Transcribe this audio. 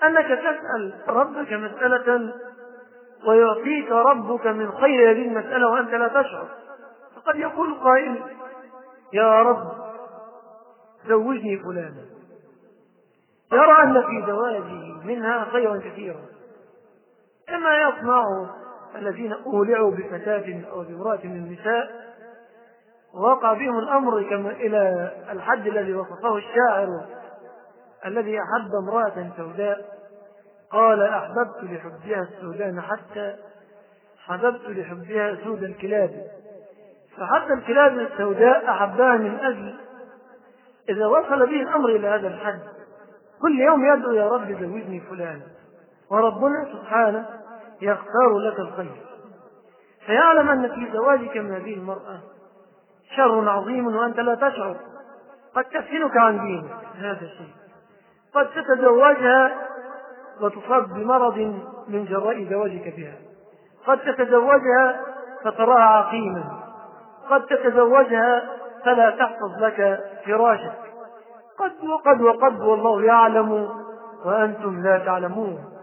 أنك تسأل ربك مسألة ويعطيك ربك من خير هذه المسألة وأنت لا تشعر. فقد يقول قائل: يا رب زوجني فلانا، يرى أن في زواجه منها خيرا كثيرا، كما يصنع الذين أولعوا بفتاة أو بامرأة من النساء ووقع بهم الأمر كما إلى الحد الذي وصفه الشاعر الذي أحب امرأة سوداء، قال: أحببت لحبها السودان حتى حببت لحبها سود الكلاب. فحتى الكلاب السوداء أحبها من أجل إذا وصل به الأمر إلى هذا الحد كل يوم يدعو: يا رب زوجني فلان، وربنا سبحانه يختار لك الخير. فيعلم أن في زواجك من هذه المرأة شر عظيم وأنت لا تشعر، قد تفتنك عن دينك هذا الشيء، قد تتزوجها وتصاب بمرض من جراء زواجك بها، قد تتزوجها فتراها عقيما، قد تتزوجها فلا تحفظ لك فراشك، قد والله يعلم وأنتم لا تعلمون.